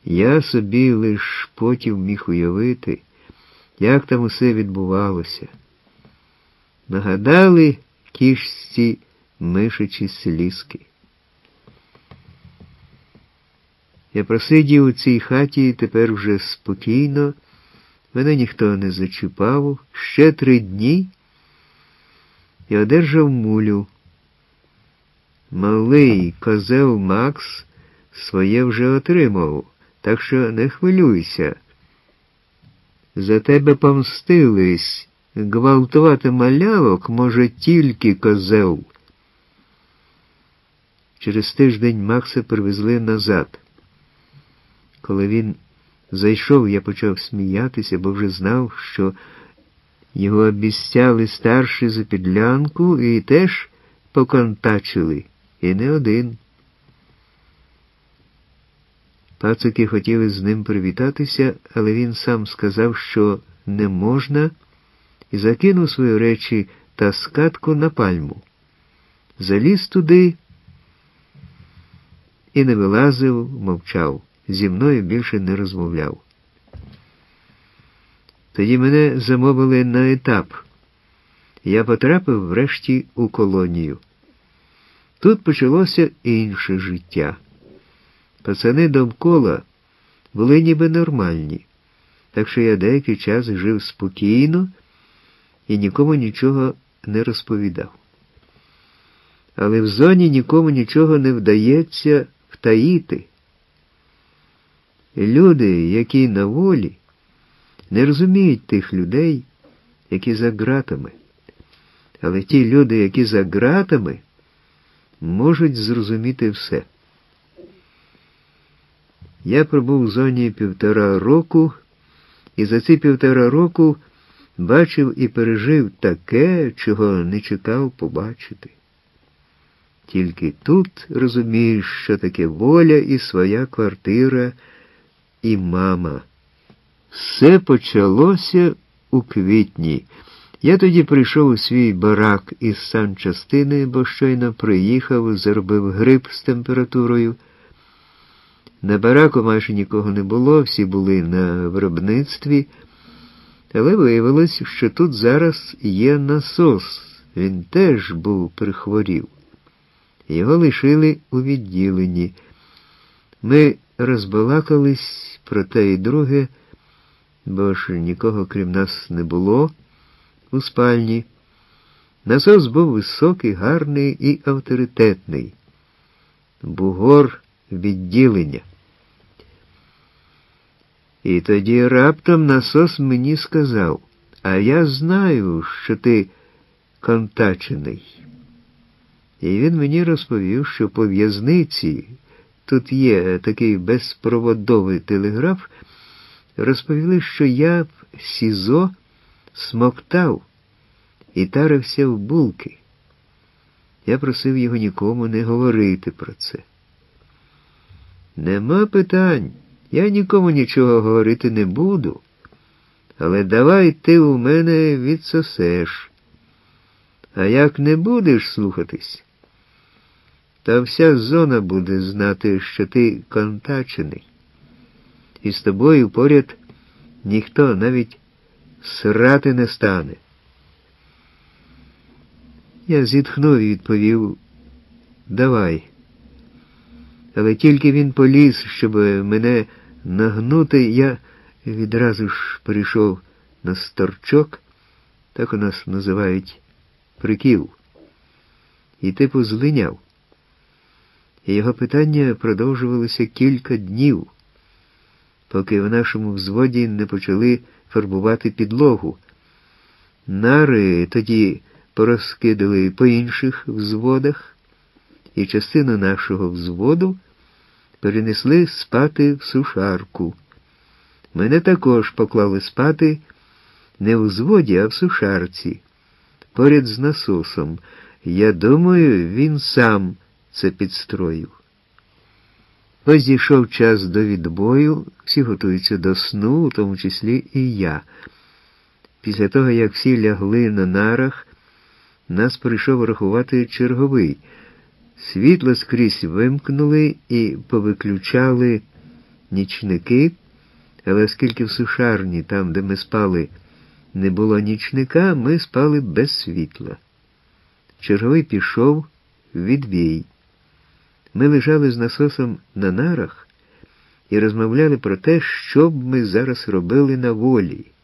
Я собі лиш потім міг уявити, як там усе відбувалося. Нагадали кішці мишачі слізки. Я просидів у цій хаті тепер вже спокійно, мене ніхто не зачіпав, ще 3 дні і одержав мулю. Малий козел Макс своє вже отримав, так що не хвилюйся. За тебе помстились, гвалтувати малявок може тільки козел. Через тиждень Макса привезли назад. Коли він зайшов, я почав сміятися, бо вже знав, що його обіцяли старші за підлянку і теж поконтачили, і не один. Пацики хотіли з ним привітатися, але він сам сказав, що не можна, і закинув свої речі та скатку на пальму. Заліз туди і не вилазив, мовчав. Зі мною більше не розмовляв. Тоді мене замовили на етап. Я потрапив врешті у колонію. Тут почалося інше життя. Пацани довкола були ніби нормальні, так що я деякий час жив спокійно і нікому нічого не розповідав. Але в зоні нікому нічого не вдається втаїти. Люди, які на волі, не розуміють тих людей, які за ґратами. Але ті люди, які за ґратами, можуть зрозуміти все. Я пробув в зоні 1,5 року, і за ці 1,5 року бачив і пережив таке, чого не чекав побачити. Тільки тут розумієш, що таке воля і своя квартира, і мама. Все почалося у квітні. Я тоді прийшов у свій барак із санчастини, бо щойно приїхав, заробив грип з температурою. На бараку майже нікого не було, всі були на виробництві, але виявилось, що тут зараз є насос. Він теж був прихворів. Його лишили у відділенні. Ми розбалакались про те і друге, бо ж нікого крім нас не було у спальні. Насос був високий, гарний і авторитетний. Бугор відділення. І тоді раптом насос мені сказав: «А я знаю, що ти контачений». І він мені розповів, що по в'язниці, тут є такий безпроводовий телеграф, розповіли, що я в СІЗО смоктав і тарився в булки. Я просив його нікому не говорити про це. «Нема питань, я нікому нічого говорити не буду, але давай ти у мене відсосеш. А як не будеш слухатись, та вся зона буде знати, що ти контачений. І з тобою поряд ніхто навіть срати не стане». Я зітхнув і відповів: «Давай». Але тільки він поліз, щоб мене нагнути, я відразу ж перейшов на сторчок, так у нас називають прикіл, і типу злиняв. І його питання продовжувалося кілька днів, поки в нашому взводі не почали фарбувати підлогу. Нари тоді порозкидали по інших взводах, і частину нашого взводу перенесли спати в сушарку. Мене також поклали спати не в взводі, а в сушарці, поряд з насосом. Я думаю, він сам це підстроїв. Ось дійшов час до відбою, всі готуються до сну, у тому числі і я. Після того, як всі лягли на нарах, нас прийшов рахувати черговий. Світло скрізь вимкнули і повиключали нічники, але оскільки в сушарні, там, де ми спали, не було нічника, ми спали без світла. Черговий пішов, відбій. Ми лежали з насосом на нарах і розмовляли про те, що б ми зараз робили на волі.